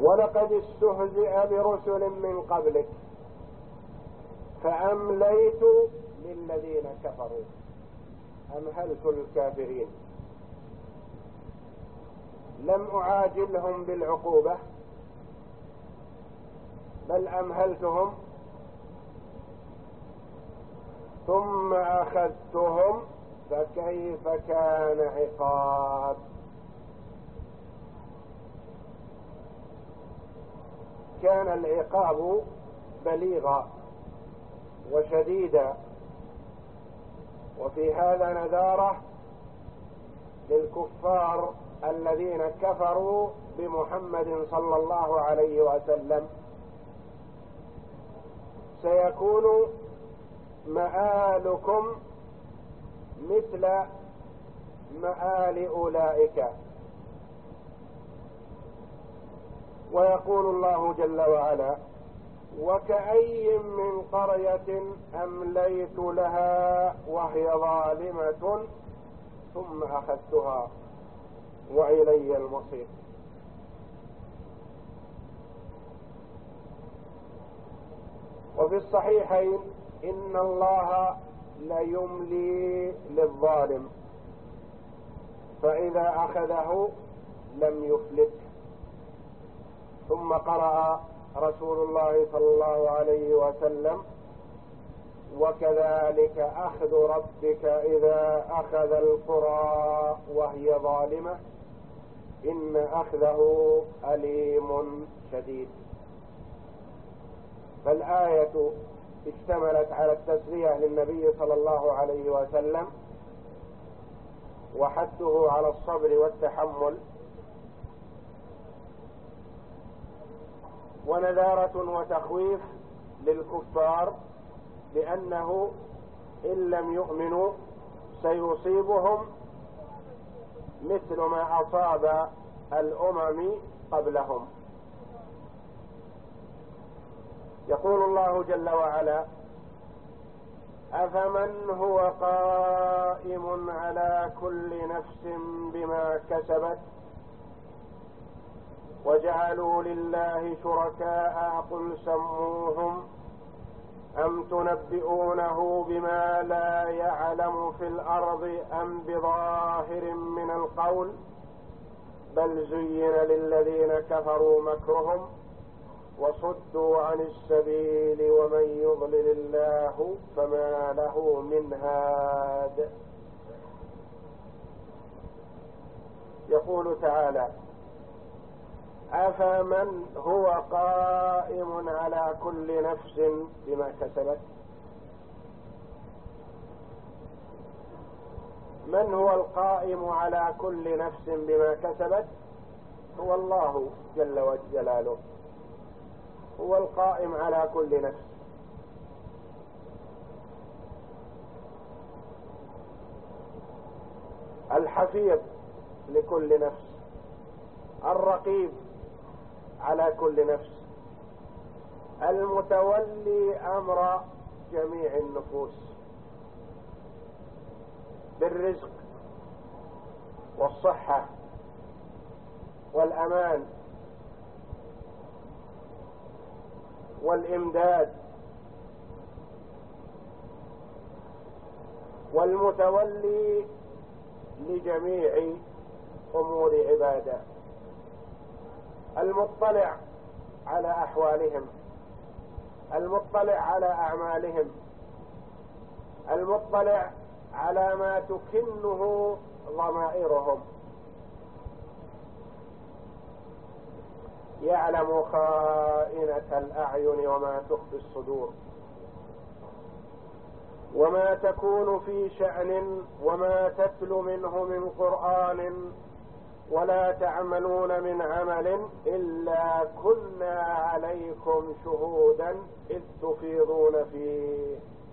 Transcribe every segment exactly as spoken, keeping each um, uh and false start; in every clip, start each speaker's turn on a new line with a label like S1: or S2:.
S1: ولقد استهزئ برسل من قبلك فأمليت للذين كفروا. أمهلت الكافرين، لم أعاجلهم بالعقوبة بل أمهلتهم ثم أخذتهم فكيف كان عقاب. كان العقاب بليغا وشديدا، وفي هذا نذارة للكفار الذين كفروا بمحمد صلى الله عليه وسلم. سيكون مآلكم مثل مآل أولئك. ويقول الله جل وعلا: وكأي من قرية أمليت لها وهي ظالمة ثم أخذتها وإلي المصير. وفي الصحيحين: إن الله ليملي للظالم فإذا أخذه لم يفلته. ثم قرأ رسول الله صلى الله عليه وسلم: وكذلك أخذ ربك إذا أخذ القرى وهي ظالمة إن أخذه أليم شديد. فالآية اشتملت على التسلية للنبي صلى الله عليه وسلم وحثه على الصبر والتحمل، ونذارة وتخويف للكفار لأنه إن لم يؤمنوا سيصيبهم مثل ما أصاب الأمم قبلهم. يقول الله جل وعلا: أفمن هو قائم على كل نفس بما كسبت وجعلوا لله شركاء قل سموهم أم تنبئونه بما لا يعلم في الأرض أم بظاهر من القول بل زين للذين كفروا مكرهم وصدوا عن السبيل ومن يضلل الله فما له من هاد. يقول تعالى: أفمن هو قائم على كل نفس بما كسبت. من هو القائم على كل نفس بما كسبت؟ هو الله جل جلاله، هو القائم على كل نفس. الحفيظ لكل نفس، الرقيب على كل نفس، المتولي أمر جميع النفوس بالرزق والصحة والأمان والإمداد، والمتولي لجميع أمور عباده، المطلع على أحوالهم، المطلع على أعمالهم، المطلع على ما تكنه ضمائرهم، يعلم خائنة الأعين وما تخفي الصدور. وما تكون في شأن وما تتلو منه من قرآن ولا تعملون من عمل إلا كنا عليكم شهودا إذ تفيضون فيه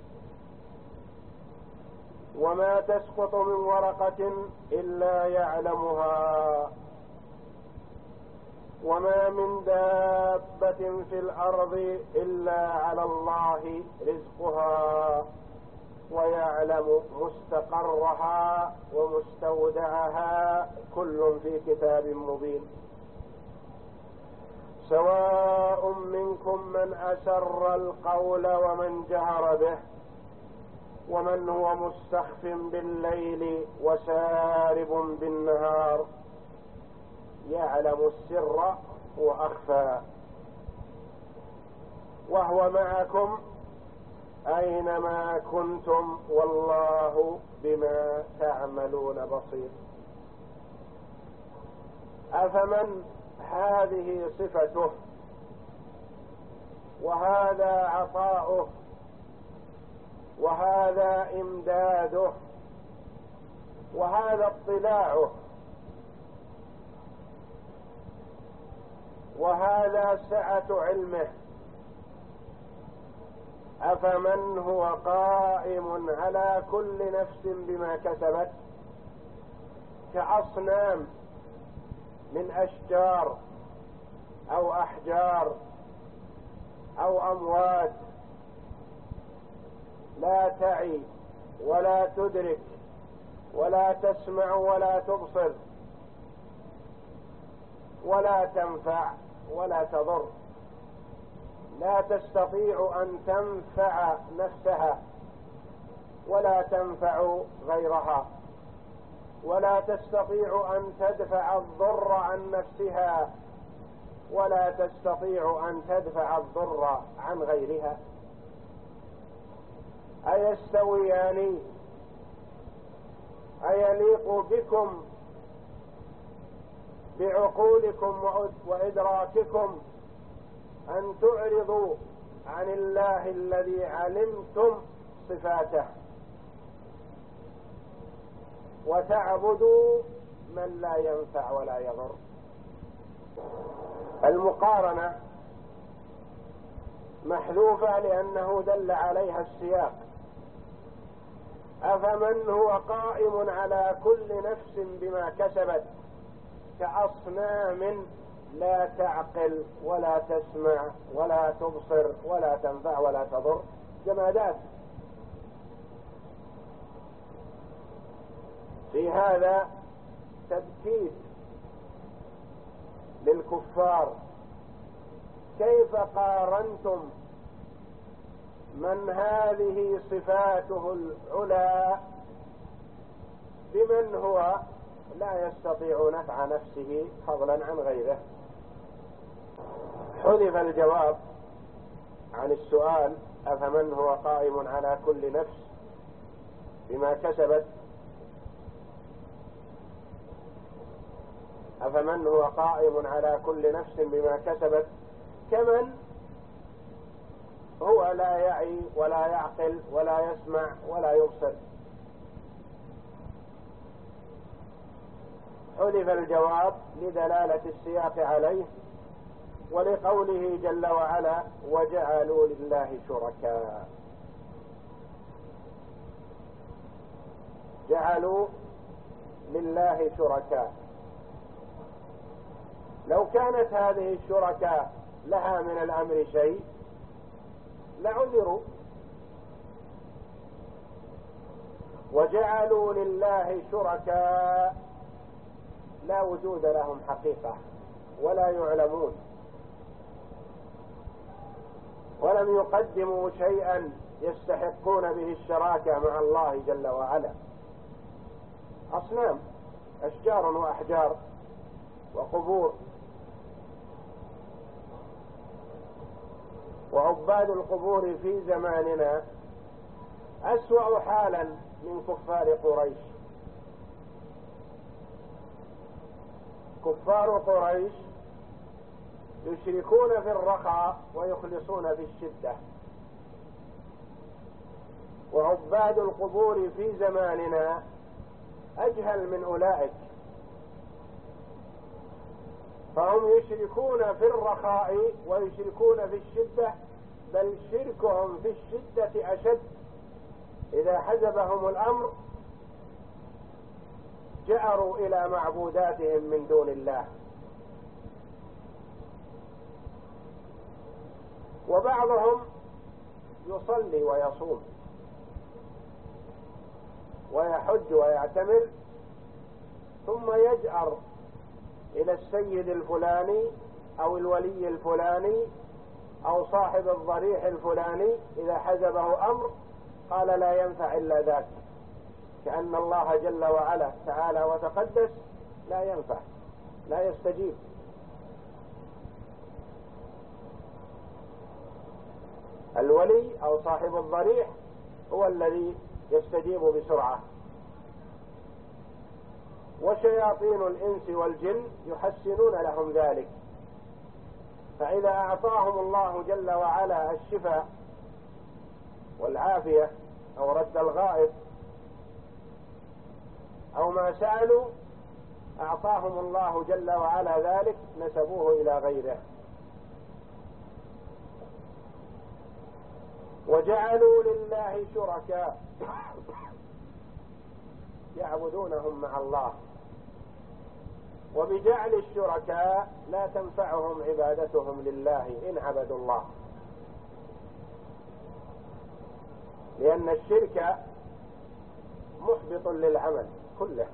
S1: وما تسقط من ورقة إلا يعلمها وما من دابة في الأرض إلا على الله رزقها ويعلم مستقرها ومستودعها كل في كتاب مبين. سواء منكم من أسر القول ومن جهر به ومن هو مستخف بالليل وسارب بالنهار يعلم السر وأخفى وهو معكم أينما كنتم والله بما تعملون بصير. أفمن هذه صفته وهذا عطاؤه وهذا إمداده وهذا اطلاعه وهذا سعة علمه، أفمن هو قائم على كل نفس بما كسبت كأصنام من أشجار أو أحجار أو أموات لا تعي ولا تدرك ولا تسمع ولا تبصر ولا تنفع ولا تضر، لا تستطيع أن تنفع نفسها ولا تنفع غيرها، ولا تستطيع أن تدفع الضر عن نفسها ولا تستطيع أن تدفع الضر عن غيرها. أيستويان؟ أيليق بكم بعقولكم وإدراككم أن تعرضوا عن الله الذي علمتم صفاته وتعبدوا من لا ينفع ولا يضر؟ المقارنة محذوفة لأنه دل عليها السياق. أفمن هو قائم على كل نفس بما كسبت كأصنام لا تعقل ولا تسمع ولا تبصر ولا تنفع ولا تضر، جمادات. في هذا تبكيت للكفار، كيف قارنتم من هذه صفاته العلى بمن هو لا يستطيع نفع نفسه فضلا عن غيره؟ حذف الجواب عن السؤال أفمن هو قائم على كل نفس بما كسبت أفمن هو قائم على كل نفس بما كسبت كمن هو لا يعي ولا يعقل ولا يسمع ولا يبصر. حذف الجواب لدلالة السياق عليه ولقوله جل وعلا وجعلوا لله شركاء. جعلوا لله شركاء، لو كانت هذه الشركاء لها من الأمر شيء لعذروا. وجعلوا لله شركاء لا وجود لهم حقيقة ولا يعلمون ولم يقدموا شيئا يستحقون به الشراكة مع الله جل وعلا. أصنام، أشجار وأحجار وقبور. وعباد القبور في زماننا أسوأ حالا من كفار قريش. كفار قريش يشركون في الرخاء ويخلصون في الشدة، وعباد القبور في زماننا أجهل من أولئك، فهم يشركون في الرخاء ويشركون في الشدة، بل شركهم في الشدة أشد. إذا حزبهم الأمر جأروا إلى معبوداتهم من دون الله. وبعضهم يصلي ويصوم ويحج ويعتمر ثم يجأر إلى السيد الفلاني أو الولي الفلاني أو صاحب الضريح الفلاني إذا حزبه أمر قال لا ينفع إلا ذاك، كأن الله جل وعلا تعالى وتقدس لا ينفع، لا يستجيب. الولي أو صاحب الضريح هو الذي يستجيب بسرعة. وشياطين الإنس والجن يحسنون لهم ذلك، فإذا أعطاهم الله جل وعلا الشفاء والعافية أو رد الغائب أو ما سألوا أعطاهم الله جل وعلا ذلك نسبوه إلى غيره. وجعلوا لله شركاء يعبدونهم مع الله، وبجعل الشركاء لا تنفعهم عبادتهم لله إن عبدوا الله، لأن الشرك محبط للعمل كله.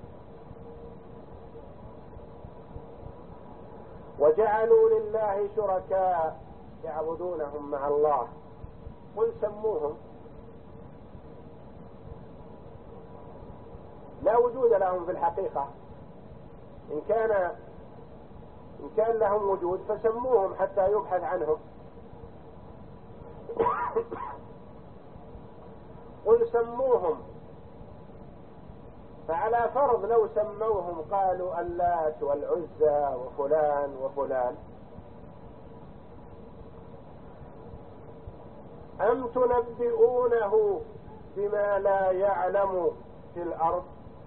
S1: وجعلوا لله شركاء يعبدونهم مع الله، قل سموهم، لا وجود لهم في الحقيقة. إن كان إن كان لهم وجود فسموهم حتى يبحث عنهم. قل سموهم، فعلى فرض لو سموهم قالوا اللات والعزى وفلان وفلان، أم تنبئونه بما لا يعلم في الأرض،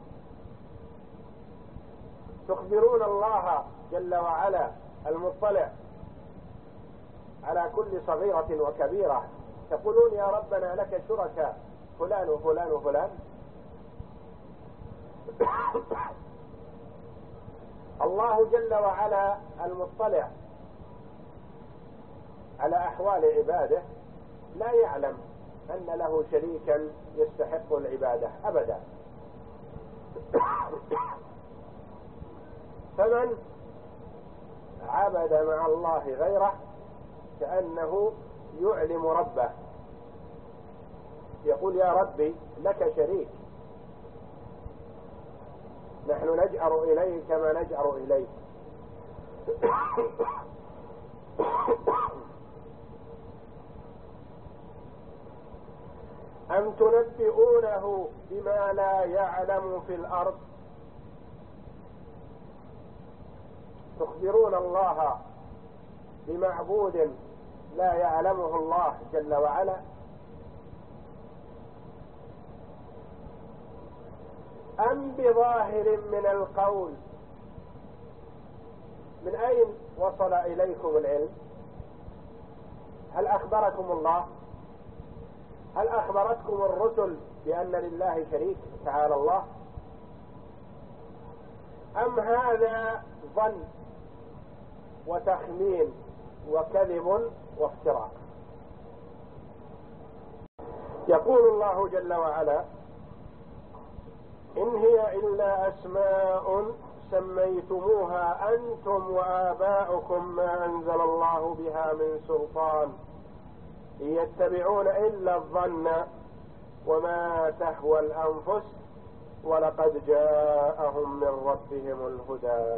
S1: تخبرون الله جل وعلا المطلع على كل صغيرة وكبيرة، تقولون يا ربنا لك شركاء فلان وفلان وفلان. الله جل وعلا المطلع على أحوال عباده لا يعلم أن له شريكا يستحق العبادة أبدا. فمن عبد مع الله غيره كأنه يعلم ربه، يقول يا ربي لك شريك، نحن نجأر إليه كما نجأر إليه. أم تنبئونه بما لا يعلم في الأرض، تخبرون الله بمعبود لا يعلمه الله جل وعلا. أم بظاهر من القول، من أين وصل إليكم العلم؟ هل أخبركم الله؟ هل أخبرتكم الرسل بأن لله شريك تعالى الله؟ أم هذا ظن وتخمين وكذب وافتراء؟ يقول الله جل وعلا إن هي إلا أسماء سميتموها أنتم وآباؤكم ما أنزل الله بها من سلطان إن يتبعون إلا الظن وما تهوى الأنفس ولقد جاءهم من ربهم الهدى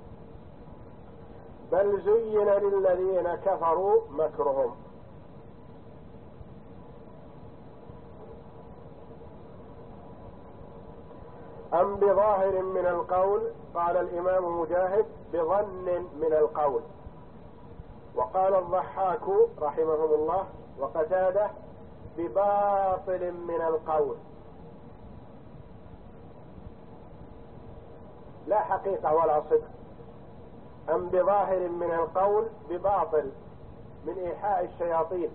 S1: بل زين للذين كفروا مكرهم. أم بظاهر من القول، قال الإمام مجاهد بظن من القول، وقال الضحاك رحمهم الله وقتاده بباطل من القول، لا حقيقة ولا صدق. أم بظاهر من القول بباطل من إيحاء الشياطين.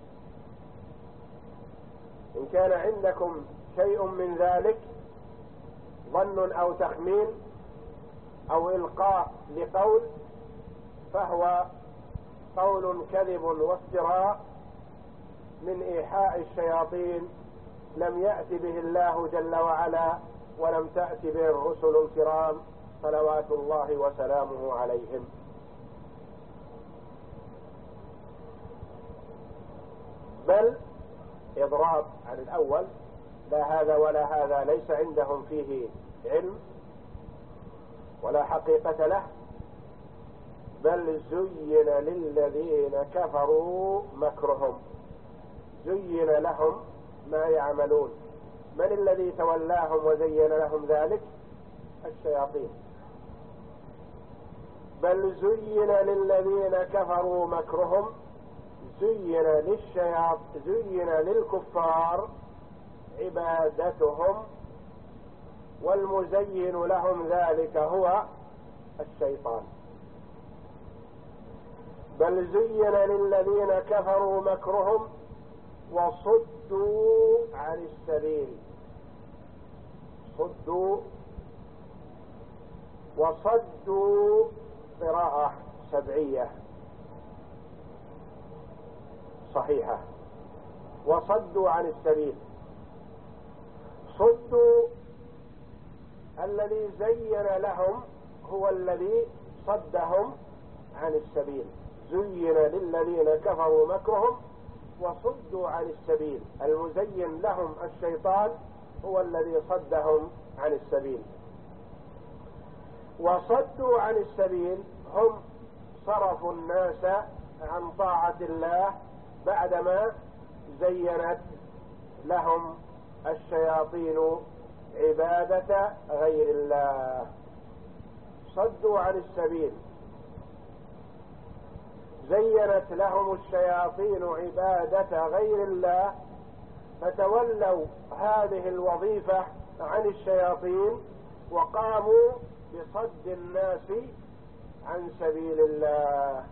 S1: إن كان عندكم شيء من ذلك ظن أو تخمين أو إلقاء لقول فهو قول كذب وافتراء من إيحاء الشياطين لم يأت به الله جل وعلا ولم تأت به الرسل الكرام صلوات الله وسلامه عليهم. بل إضراب عن الأول، لا هذا ولا هذا ليس عندهم فيه علم ولا حقيقة له، بل زين للذين كفروا مكرهم، زين لهم ما يعملون. من الذي تولاهم وزين لهم ذلك؟ الشياطين. بل زين للذين كفروا مكرهم، زين للشياطين، زين للكفار عبادتهم، والمزين لهم ذلك هو الشيطان. بل زين للذين كفروا مكرهم وصدوا عن السبيل، صدوا وصدوا قراءة سبعية صحيحة، وصدوا عن السبيل. صدوا الذي زين لهم هو الذي صدهم عن السبيل، زين للذين كفروا مكرهم وصدوا عن السبيل، المزين لهم الشيطان هو الذي صدهم عن السبيل. وصدوا عن السبيل هم صرفوا الناس عن طاعة الله بعدما زينت لهم الشياطين عبادة غير الله. صدوا عن السبيل، زينت لهم الشياطين عبادة غير الله، فتولوا هذه الوظيفة عن الشياطين وقاموا بصد الناس عن سبيل الله.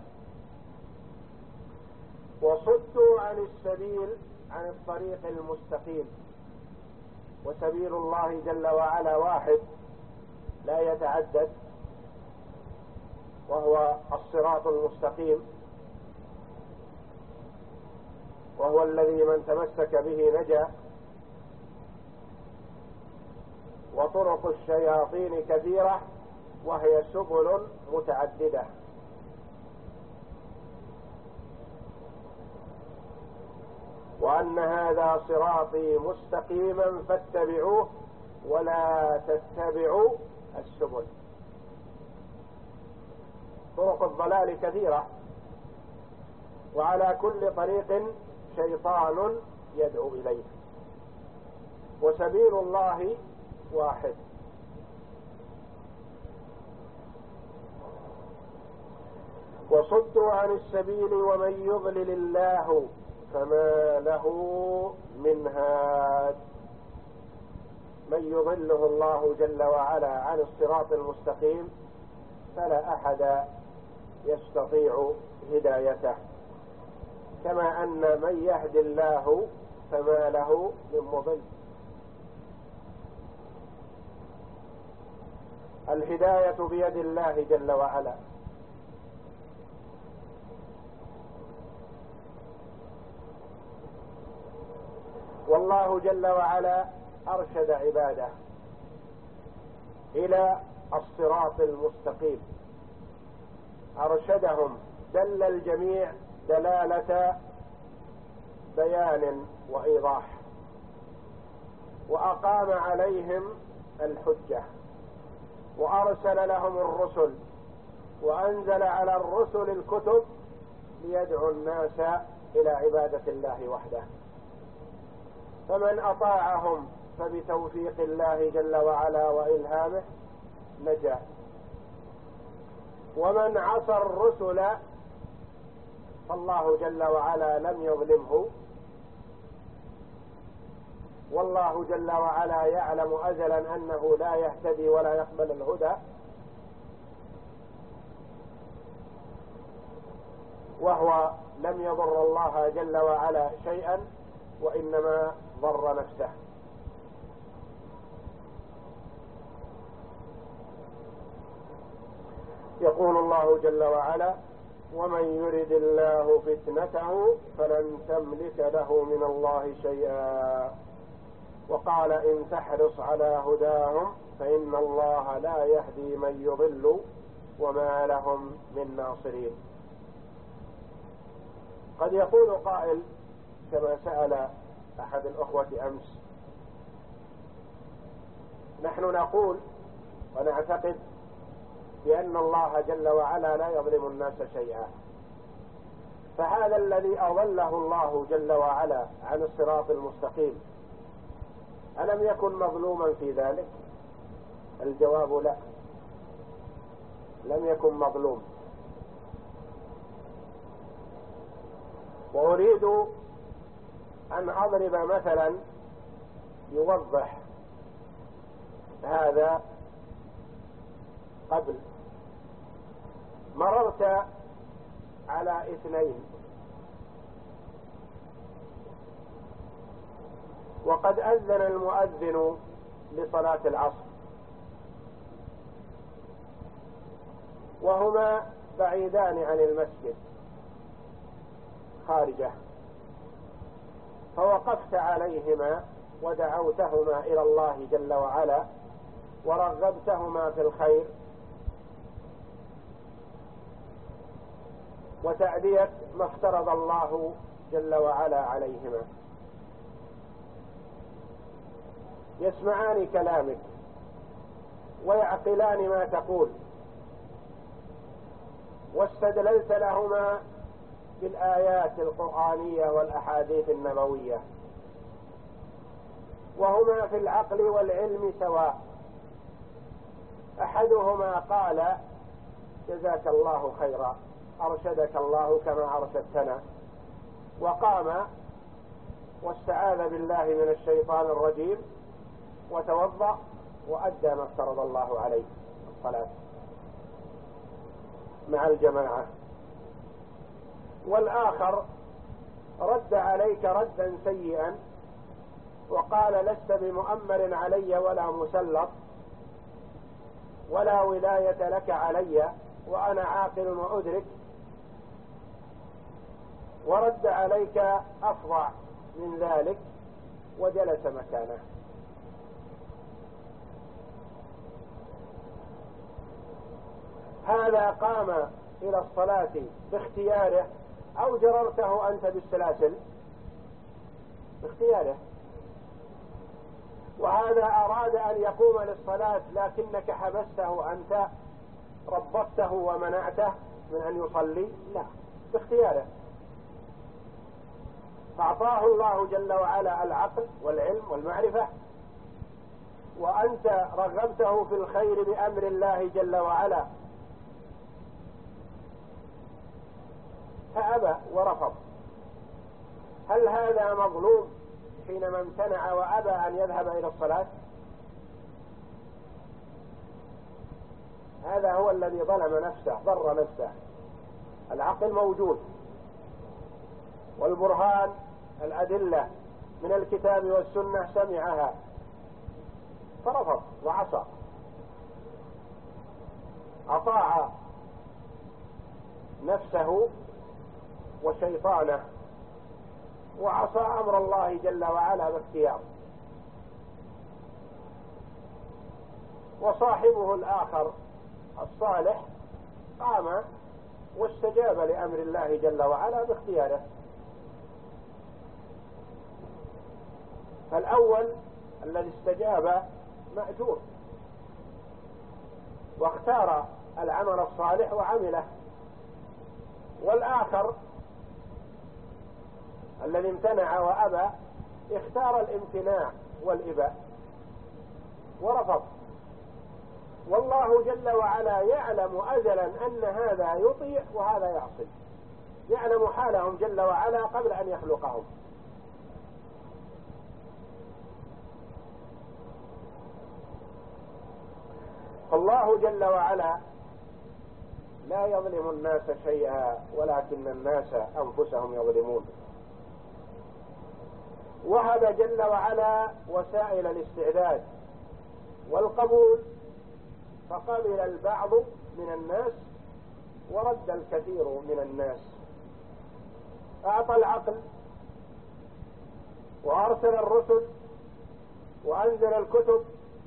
S1: وصدوا عن السبيل، عن الطريق المستقيم. وسبيل الله جل وعلا واحد لا يتعدد، وهو الصراط المستقيم، وهو الذي من تمسك به نجا. وطرق الشياطين كثيرة وهي سبل متعددة. وأن هذا صراطي مستقيما فاتبعوه ولا تتبعوا السبل. طرق الضلال كثيرة، وعلى كل طريق شيطان يدعو إليه، وسبيل الله واحد. وصدوا عن السبيل ومن يضلل الله فما له من هاد. من يضله الله جل وعلا عن الصراط المستقيم فلا أحد يستطيع هدايته، كما أن من يهد الله فما له من مضل. الهداية بيد الله جل وعلا، والله جل وعلا أرشد عباده إلى الصراط المستقيم، أرشدهم، دل الجميع دلالة بيان وإيضاح، وأقام عليهم الحجة، وأرسل لهم الرسل، وأنزل على الرسل الكتب ليدعو الناس إلى عبادة الله وحده. فمن أطاعهم فبتوفيق الله جل وعلا وإلهامه نجا، ومن عصى الرسل فالله جل وعلا لم يظلمه، والله جل وعلا يعلم أزلا أنه لا يهتدي ولا يقبل الهدى، وهو لم يضر الله جل وعلا شيئا، وإنما ضر نفسه. يقول الله جل وعلا: ومن يرد الله فتنته فلن تملك له من الله شيئا. وقال: إن تحرص على هداهم فإن الله لا يهدي من يضل وما لهم من ناصرين. قد يقول قائل: كما سأل أحد الأخوة أمس. نحن نقول ونعتقد بأن الله جل وعلا لا يظلم الناس شيئا، فهذا الذي أضله الله جل وعلا عن الصراط المستقيم ألم يكن مظلوما في ذلك؟ الجواب لا، لم يكن مظلوم. وأريد أن أضرب مثلا يوضح هذا. قبل مررت على اثنين وقد أذن المؤذن لصلاة العصر، وهما بعيدان عن المسجد خارجه، فوقفت عليهما ودعوتهما إلى الله جل وعلا ورغبتهما في الخير وتأدية ما افترض الله جل وعلا عليهما. يسمعان كلامك ويعقلان ما تقول، واستدللت لهما بالآيات القرآنية والأحاديث النبوية، وهما في العقل والعلم سواء. أحدهما قال جزاك الله خيرا، أرشدك الله كما أرشدتنا، وقام واستعاذ بالله من الشيطان الرجيم وتوضأ وأدى ما افترض الله عليه الصلاة مع الجماعة. والآخر رد عليك ردا سيئا وقال لست بمؤمر علي ولا مسلط ولا ولاية لك علي وأنا عاقل وأدرك، ورد عليك أفظع من ذلك وجلس مكانه. هذا قام إلى الصلاة باختياره أو جررته أنت بالسلاسل؟ باختياره. وهذا أراد أن يقوم للصلاة لكنك حبسته أنت، ربطته ومنعته من أن يصلي؟ لا، باختياره. فأعطاه الله جل وعلا العقل والعلم والمعرفة، وأنت رغبته في الخير بأمر الله جل وعلا فأبى ورفض. هل هذا مظلوم حينما امتنع وأبى أن يذهب إلى الصلاة؟ هذا هو الذي ظلم نفسه، ضر نفسه. العقل موجود والبرهان الأدلة من الكتاب والسنة سمعها فرفض وعصى، أطاع نفسه وشيطانه وعصى أمر الله جل وعلا باختيار. وصاحبه الآخر الصالح قام واستجاب لأمر الله جل وعلا باختياره. فالأول الذي استجاب مأجور واختار العمل الصالح وعمله، والآخر الذي امتنع وأبى اختار الامتناع والإباء ورفض. والله جل وعلا يعلم أزلا أن هذا يطيع وهذا يعصي، يعلم حالهم جل وعلا قبل أن يخلقهم. فالله جل وعلا لا يظلم الناس شيئا ولكن الناس أنفسهم يظلمون. وهب جل وعلا وسائل الاستعداد والقبول، فقبل البعض من الناس ورد الكثير من الناس. أعطى العقل وأرسل الرسل وأنزل الكتب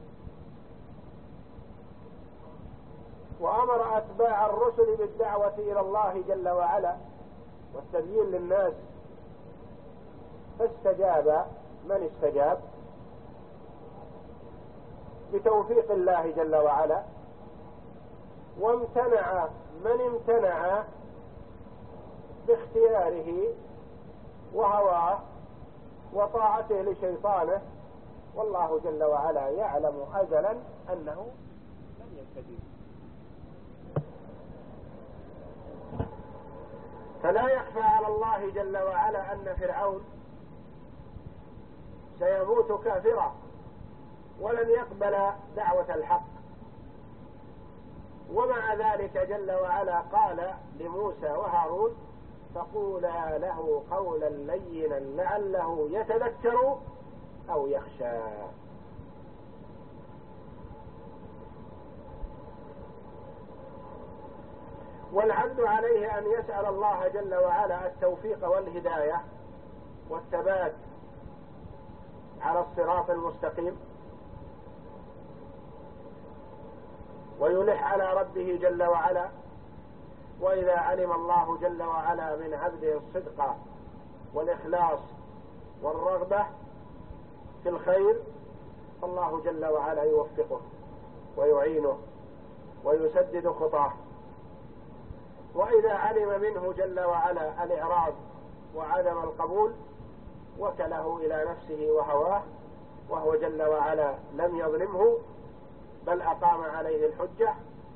S1: وأمر أتباع الرسل بالدعوة إلى الله جل وعلا والتبيين للناس، فاستجاب من استجاب بتوفيق الله جل وعلا، وامتنع من امتنع باختياره وهواه وطاعته لشيطانه، والله جل وعلا يعلم أزلا أنه لن يستجيب. فلا يخفى على الله جل وعلا أن فرعون سيموت كافرا ولن يقبل دعوة الحق، ومع ذلك جل وعلا قال لموسى وهارون: فقولا له قولا لينا لعله يتذكر أو يخشى. والعبد عليه أن يسأل الله جل وعلا التوفيق والهداية والثبات على الصراط المستقيم، ويلح على ربه جل وعلا. وإذا علم الله جل وعلا من عبده الصدق والإخلاص والرغبة في الخير فالله جل وعلا يوفقه ويعينه ويسدد خطاه. وإذا علم منه جل وعلا الإعراض وعدم القبول وكله إلى نفسه وهواه، وهو جل وعلا لم يظلمه بل أقام عليه الحجة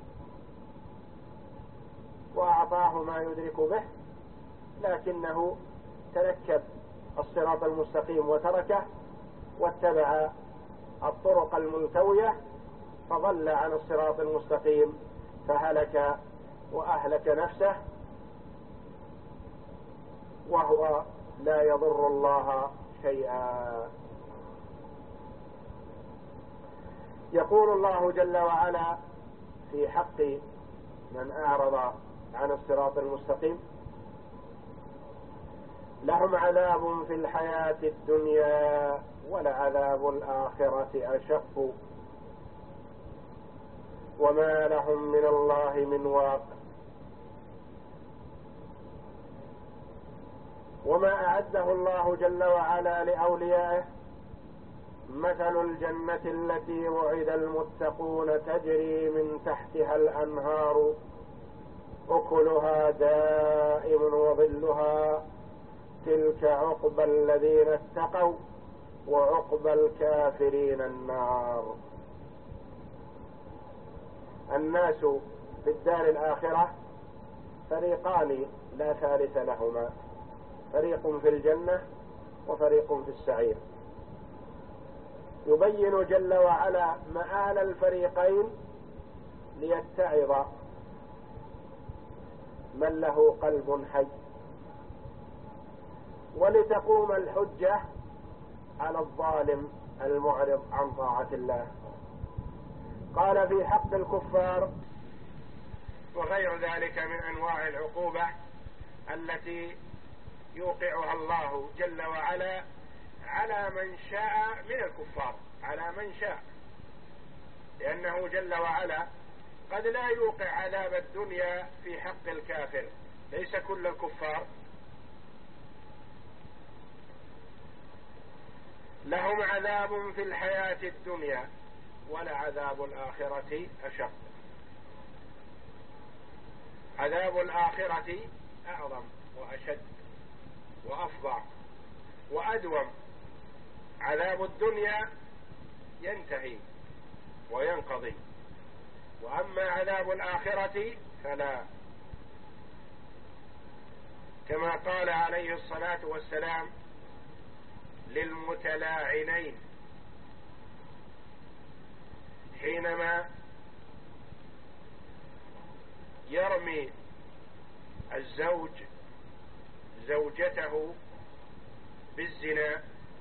S1: وأعطاه ما يدرك به، لكنه تنكب الصراط المستقيم وتركه واتبع الطرق الملتوية فضل عن الصراط المستقيم فهلك وأهلك نفسه، وهو لا يضر الله شيئا. يقول الله جل وعلا في حق من أعرض عن الصراط المستقيم: لهم عذاب في الحياة الدنيا ولعذاب الآخرة أشق وما لهم من الله من واق. وما أعده الله جل وعلا لأوليائه مثل الجنة التي وعد المتقون تجري من تحتها الأنهار أكلها دائم وظلها تلك عقبى الذين اتقوا وعقبى الكافرين النار. الناس في الدار الآخرة فريقان لا ثالث لهما، فريق في الجنة وفريق في السعير. يبين جل وعلا مآل الفريقين ليتعظ من له قلب حي، ولتقوم الحجة على الظالم المعرض عن طاعة الله. قال في حق الكفار وغير ذلك من أنواع العقوبة التي يوقعها الله جل وعلا على من شاء من الكفار، على من شاء، لأنه جل وعلا قد لا يوقع عذاب الدنيا في حق الكافر، ليس كل الكفار. لهم عذاب في الحياة الدنيا ولعذاب الآخرة أشق. عذاب الآخرة أعظم وأشد وأفظع وأدوم. عذاب الدنيا ينتهي وينقضي، وأما عذاب الآخرة فلا، كما قال عليه الصلاة والسلام للمتلاعنين حينما يرمي الزوج زوجته بالزنا: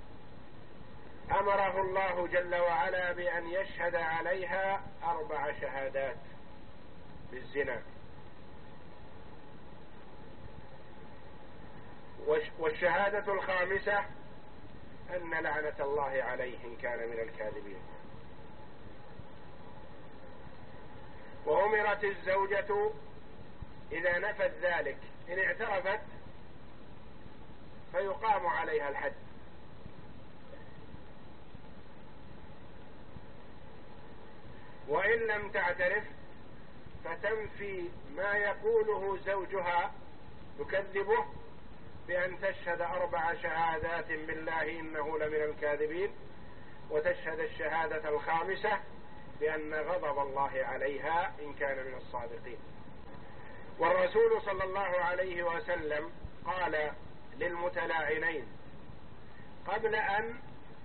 S1: أمره الله جل وعلا بأن يشهد عليها أربع شهادات بالزنا، والشهادة الخامسة أن لعنة الله عليه إن كان من الكاذبين. وأمرت الزوجة إذا نفت ذلك إن اعترفت فيقام عليها الحد وإن لم تعترف فتنفي ما يقوله زوجها، تكذبه بأن تشهد أربع شهادات بالله إنه لمن الكاذبين، وتشهد الشهادة الخامسة بأن غضب الله عليها إن كان من الصادقين. والرسول صلى الله عليه وسلم قال للمتلاعنين قبل أن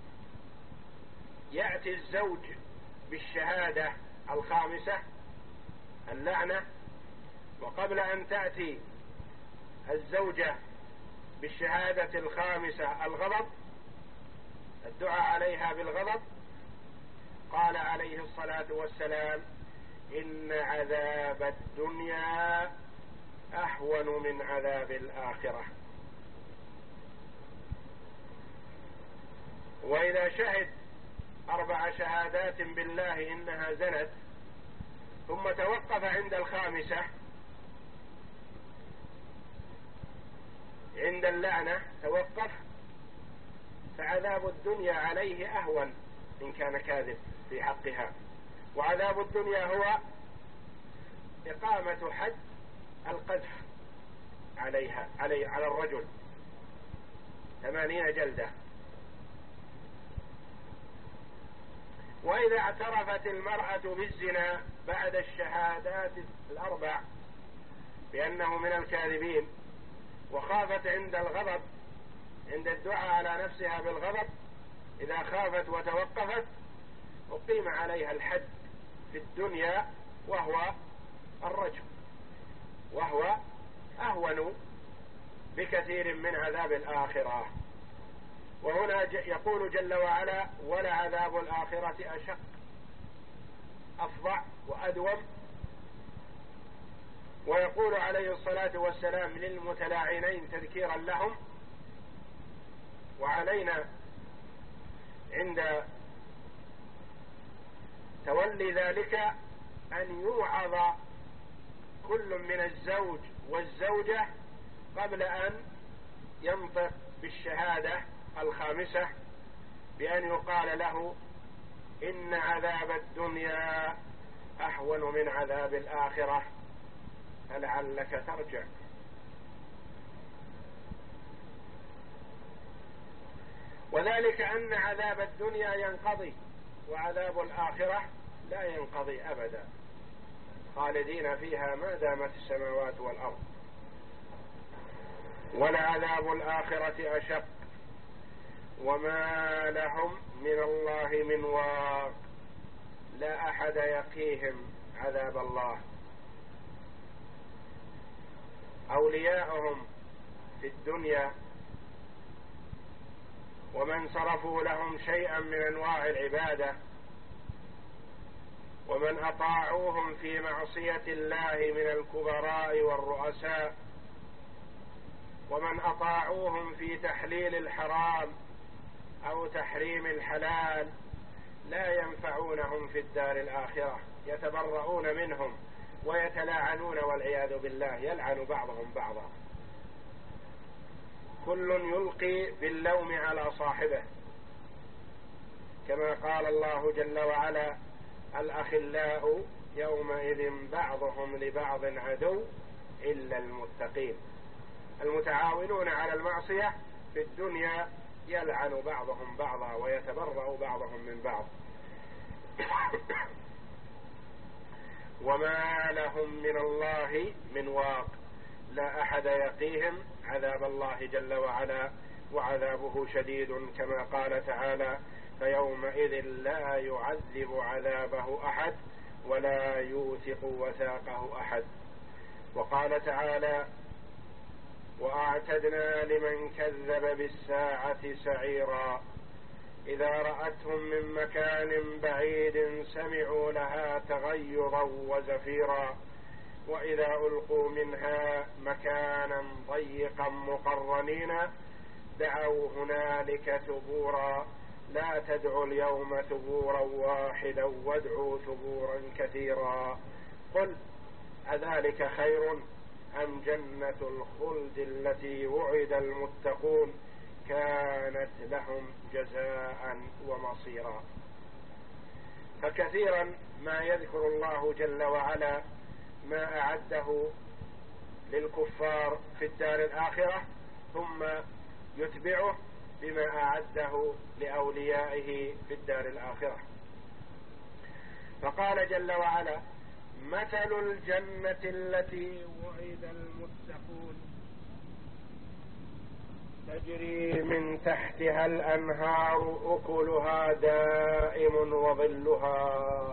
S1: يأتي الزوج بالشهادة الخامسة اللعنة، وقبل أن تأتي الزوجة بالشهادة الخامسة الغضب، الدعاء عليها بالغضب، قال عليه الصلاة والسلام: إن عذاب الدنيا أهون من عذاب الآخرة. وإذا شهد أربع شهادات بالله إنها زنت ثم توقف عند الخامسة عند اللعنة، توقف، فعذاب الدنيا عليه أهون إن كان كاذب في حقها. وعذاب الدنيا هو إقامة حد القذف عليها علي على الرجل ثمانين جلدة. وإذا اعترفت المرأة بالزنا بعد الشهادات الأربع بأنه من الكاذبين، وخافت عند الغضب، عند الدعاء على نفسها بالغضب، إذا خافت وتوقفت أقيم عليها الحد في الدنيا وهو الرجم، وهو أهون بكثير من عذاب الآخرة. وهنا يقول جل وعلا: ولعذاب الآخرة أشق، أفظع وأدوم. ويقول عليه الصلاة والسلام للمتلاعنين تذكيرا لهم: وعلينا عند تولي ذلك أن يوعظ كل من الزوج والزوجة قبل أن ينطق بالشهادة الخامسة بأن يقال له: إن عذاب الدنيا أهون من عذاب الآخرة فلعلك ترجع. وذلك أن عذاب الدنيا ينقضي، وعذاب الآخرة لا ينقضي أبدا، خالدين فيها ما دامت السماوات والأرض. ولعذاب الآخرة أشق وما لهم من الله من واق، لا أحد يقيهم عذاب الله. أولياءهم في الدنيا ومن صرفوا لهم شيئا من أنواع العبادة، ومن أطاعوهم في معصية الله من الكبراء والرؤساء، ومن أطاعوهم في تحليل الحرام أو تحريم الحلال، لا ينفعونهم في الدار الآخرة، يتبرؤون منهم ويتلاعنون والعياذ بالله، يلعن بعضهم بعضا. كل يلقي باللوم على صاحبه، كما قال الله جل وعلا: الأخلاء يومئذ بعضهم لبعض عدو إلا المتقين. المتعاونون على المعصية في الدنيا يلعن بعضهم بعضا ويتبرأ بعضهم من بعض. وما لهم من الله من واق، لا أحد يقيهم عذاب الله جل وعلا، وعذابه شديد، كما قال تعالى: فيومئذ لا يعذب عذابه أحد ولا يوثق وثاقه أحد. وقال تعالى: وأعتدنا لمن كذب بالساعة سعيرا إذا رأتهم من مكان بعيد سمعوا لها تغيظا وزفيرا وإذا ألقوا منها مكانا ضيقا مقرنين دعوا هنالك ثبورا لا تدعوا اليوم ثبورا واحدا وادعوا ثبورا كثيرا قل أذلك خير أم جنة الخلد التي وعد المتقون كانت لهم جزاء ومصيرا. فكثيرا ما يذكر الله جل وعلا ما أعده للكفار في الدار الآخرة، ثم يتبعه بما أعده لأوليائه في الدار الآخرة. فقال جل وعلا: مثل الجنة التي وعد المتقون تجري من تحتها الأنهار أكلها دائم وظلها.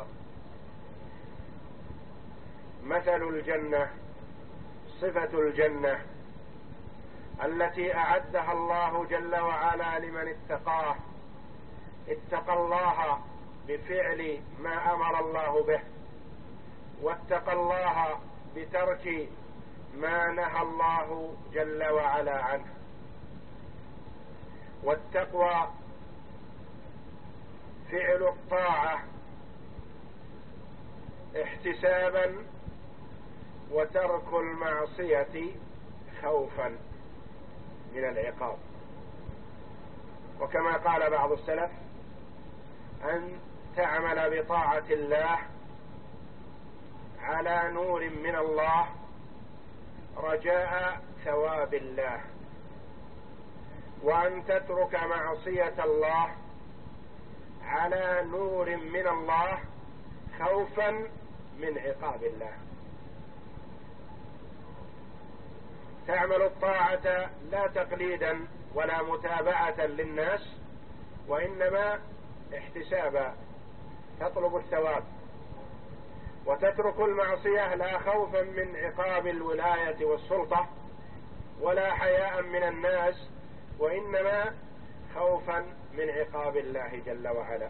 S1: مثل الجنة، صفة الجنة التي أعدها الله جل وعلا لمن اتقاه، اتقى الله بفعل ما أمر الله به، واتقى الله بترك ما نهى الله جل وعلا عنه. والتقوى فعل الطاعة احتسابا، وترك المعصية خوفا من العقاب. وكما قال بعض السلف: أن تعمل بطاعة الله على نور من الله رجاء ثواب الله، وأن تترك معصية الله على نور من الله خوفا من عقاب الله. تعمل الطاعة لا تقليدا ولا متابعة للناس، وإنما احتسابا، تطلب الثواب. وتترك المعصية لا خوفا من عقاب الولاية والسلطة ولا حياء من الناس، وإنما خوفا من عقاب الله جل وعلا.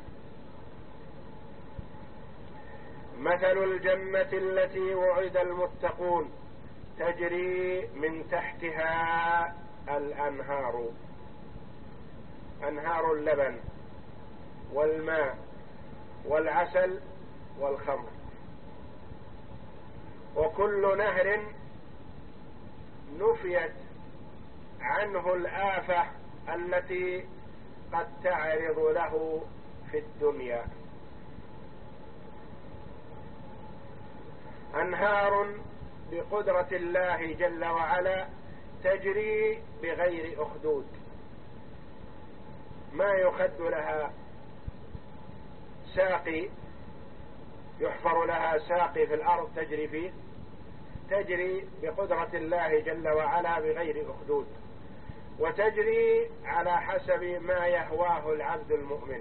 S1: مثل الجنة التي وعد المتقون تجري من تحتها الأنهار، أنهار اللبن والماء والعسل والخمر، وكل نهر نفيت عنه الآفة التي قد تعرض له في الدنيا. أنهار بقدرة الله جل وعلا تجري بغير أخدود، ما يخد لها ساقي، يحفر لها ساقي في الأرض تجري فيه، تجري بقدرة الله جل وعلا بغير أخدود، وتجري على حسب ما يهواه العبد المؤمن،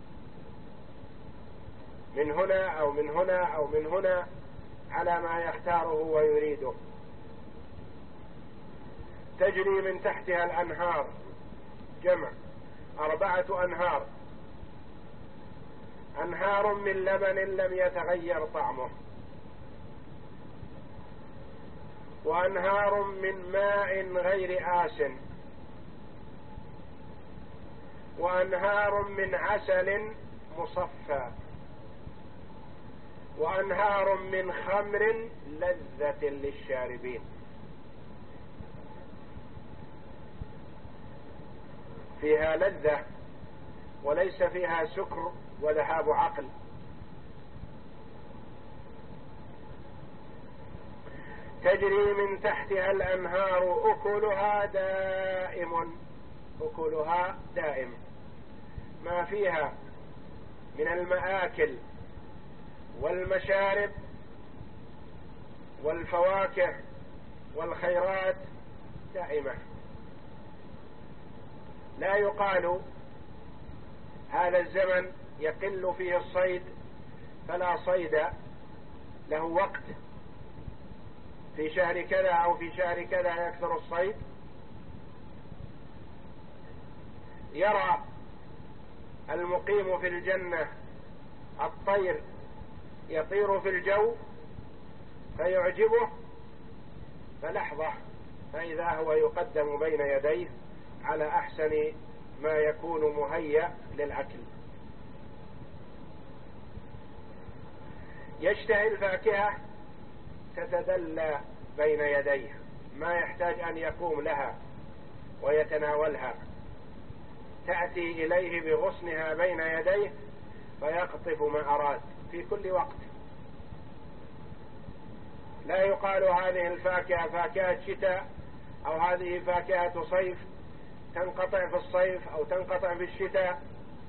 S1: من هنا أو من هنا أو من هنا، على ما يختاره ويريده. تجري من تحتها الأنهار، جمع أربعة أنهار: أنهار من لبن لم يتغير طعمه، وأنهار من ماء غير آسن، وأنهار من عسل مصفى، وأنهار من خمر لذة للشاربين. فيها لذة وليس فيها سكر وذهاب عقل. تجري من تحتها الأنهار أكلها دائم، أكلها دائم، ما فيها من المآكل والمشارب والفواكه والخيرات دائمة. لا يقال هذا الزمن يقل فيه الصيد فلا صيد له وقت، في شهر كذا أو في شهر كذا يكثر الصيد. يرى المقيم في الجنة الطير يطير في الجو فيعجبه، فلحظة فإذا هو يقدم بين يديه على أحسن ما يكون مهيأ للأكل. يشتهي الفاكهة تتدلى بين يديه، ما يحتاج أن يقوم لها ويتناولها، تأتي إليه بغصنها بين يديه فيقطف ما أراد، في كل وقت. لا يقال هذه الفاكهة فاكهة شتاء أو هذه فاكهة صيف تنقطع في الصيف أو تنقطع في الشتاء.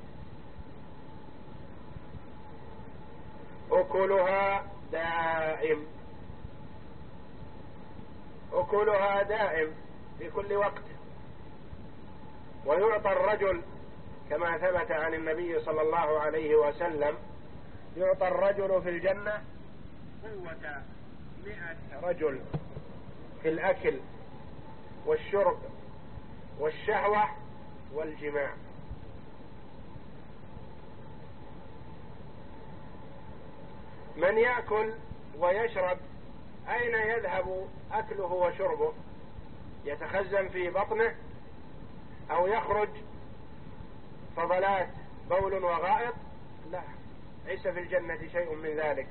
S1: أكلها دائم، أكلها دائم في كل وقت. ويعطى الرجل كما ثبت عن النبي صلى الله عليه وسلم، يعطى الرجل في الجنة قوة مئة رجل في الأكل والشرب والشهوة والجماع. من يأكل ويشرب أين يذهب أكله وشربه؟ يتخزن في بطنه أو يخرج فضلات بول وغائط؟ لا، ليس في الجنة شيء من ذلك،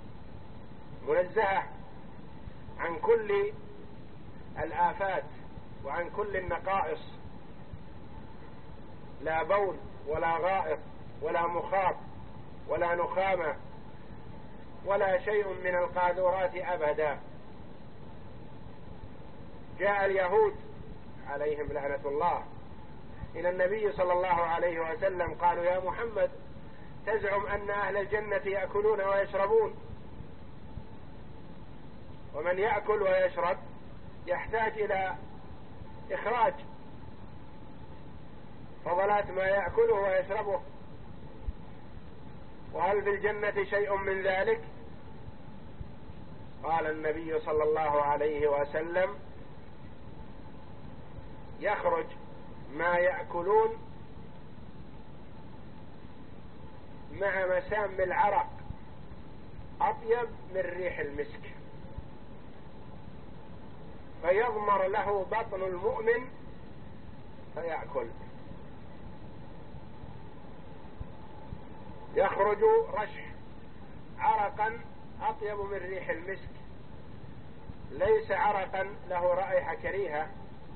S1: منزهة عن كل الآفات وعن كل النقائص، لا بول ولا غائط ولا مخاط ولا نخامة ولا شيء من القاذورات أبدا. جاء اليهود عليهم لعنة الله إلى النبي صلى الله عليه وسلم قالوا: يا محمد، تزعم أن أهل الجنة يأكلون ويشربون، ومن يأكل ويشرب يحتاج إلى إخراج فضلات ما يأكله ويشربه، وهل في الجنة شيء من ذلك؟ قال النبي صلى الله عليه وسلم: يخرج ما يأكلون مع مسام العرق أطيب من ريح المسك، فيضمر له بطن المؤمن فيأكل. يخرج رشح عرقا أطيب من ريح المسك، ليس عرقا له رائحة كريهة،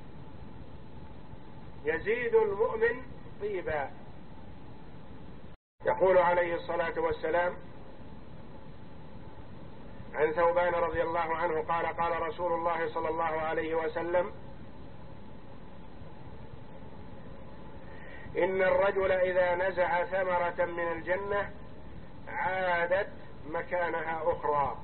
S1: يزيد المؤمن طيبا. يقول عليه الصلاة والسلام عن ثوبان رضي الله عنه قال: قال رسول الله صلى الله عليه وسلم: إن الرجل إذا نزع ثمرة من الجنة عادت مكانها أخرى.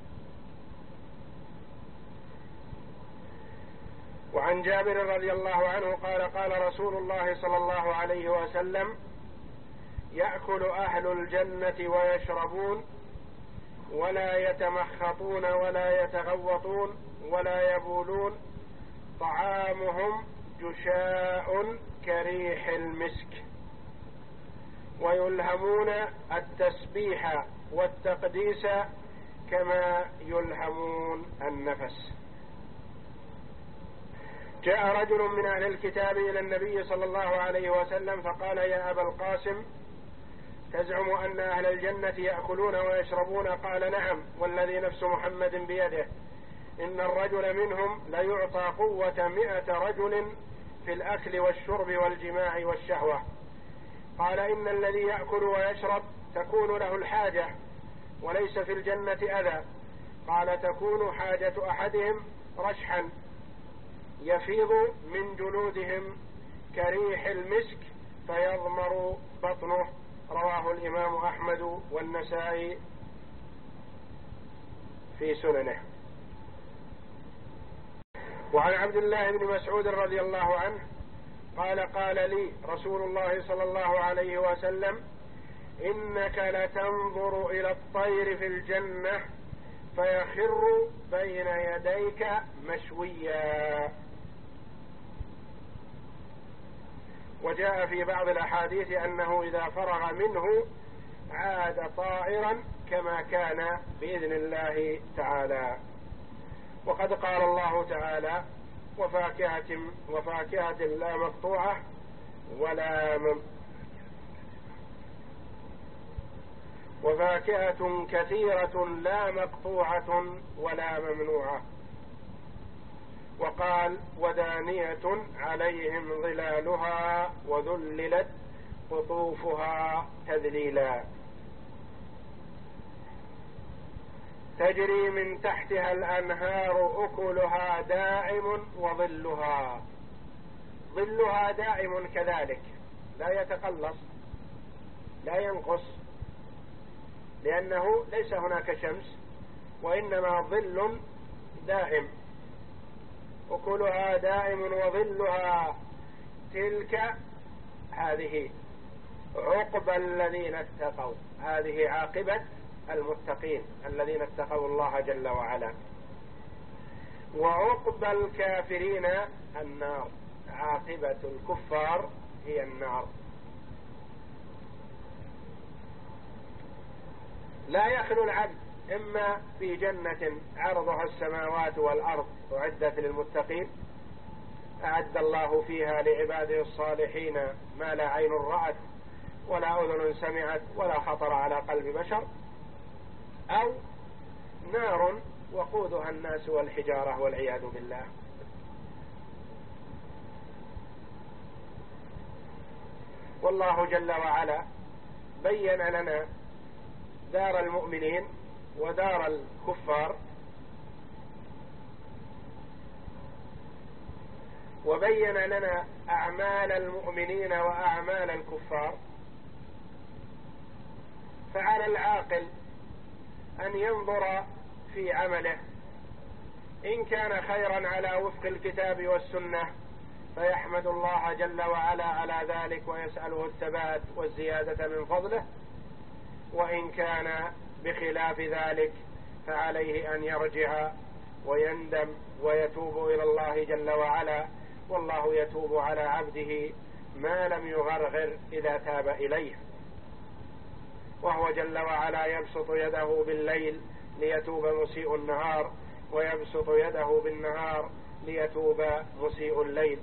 S1: وعن جابر رضي الله عنه قال: قال رسول الله صلى الله عليه وسلم: يأكل أهل الجنة ويشربون ولا يتمخطون ولا يتغوطون ولا يبولون، طعامهم جشاء كريح المسك، ويلهمون التسبيح والتقديس كما يلهمون النفس. جاء رجل من أهل الكتاب إلى النبي صلى الله عليه وسلم فقال: يا أبا القاسم، تزعم أن أهل الجنة يأكلون ويشربون؟ قال: نعم، والذي نفس محمد بيده، إن الرجل منهم ليعطى قوة مئة رجل في الأكل والشرب والجماع والشهوة. قال: إن الذي يأكل ويشرب تكون له الحاجة وليس في الجنة أذى. قال: تكون حاجة أحدهم رشحا يفيض من جلودهم كريح المسك فيضمر بطنه. رواه الإمام أحمد والنسائي في سننه. وعن عبد الله بن مسعود رضي الله عنه قال: قال لي رسول الله صلى الله عليه وسلم: إنك لتنظر إلى الطير في الجنة فيخر بين يديك مشويا. وجاء في بعض الأحاديث أنه إذا فرغ منه عاد طائرا كما كان بإذن الله تعالى. وقد قال الله تعالى: وفاكهة, وفاكهة لا مقطوعة ولا مم وفاكهة كثيرة لا مقطوعة ولا ممنوعة. وقال: ودانية عليهم ظلالها وذللت قطوفها تذليلا. تجري من تحتها الأنهار أكلها دائم وظلها. ظلها دائم كذلك، لا يتقلص لا ينقص، لأنه ليس هناك شمس وإنما ظل دائم. أكلها دائم وظلها. تلك هذه عقبى الذين اتقوا، هذه عاقبة المتقين الذين اتقوا الله جل وعلا. وعقبى الكافرين النار، عاقبة الكفار هي النار. لا يخلو العبد إما في جنة عرضها السماوات والأرض أعدت للمتقين، أعد الله فيها لعباده الصالحين ما لا عين رأت ولا أذن سمعت ولا خطر على قلب بشر، أو نار وقودها الناس والحجارة والعياذ بالله. والله جل وعلا بين لنا دار المؤمنين ودار الكفار، وبين لنا أعمال المؤمنين وأعمال الكفار. فعلى العاقل أن ينظر في عمله، إن كان خيرا على وفق الكتاب والسنة فيحمد الله جل وعلا على ذلك ويسأله الثبات والزيادة من فضله، وإن كان بخلاف ذلك فعليه أن يرجع ويندم ويتوب إلى الله جل وعلا، والله يتوب على عبده ما لم يغرغر إذا تاب إليه. وهو جل وعلا يبسط يده بالليل ليتوب مسيء النهار، ويبسط يده بالنهار ليتوب مسيء الليل.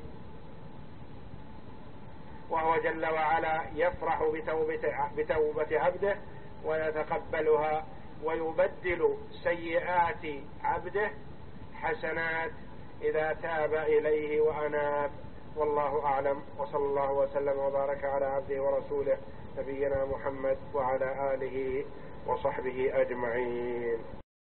S1: وهو جل وعلا يفرح بتوبة, بتوبة عبده ويتقبلها، ويبدل سيئات عبده حسنات إذا تاب إليه وأناب. والله أعلم، وصلى الله وسلم وبارك على عبده ورسوله نبينا محمد وعلى آله وصحبه أجمعين.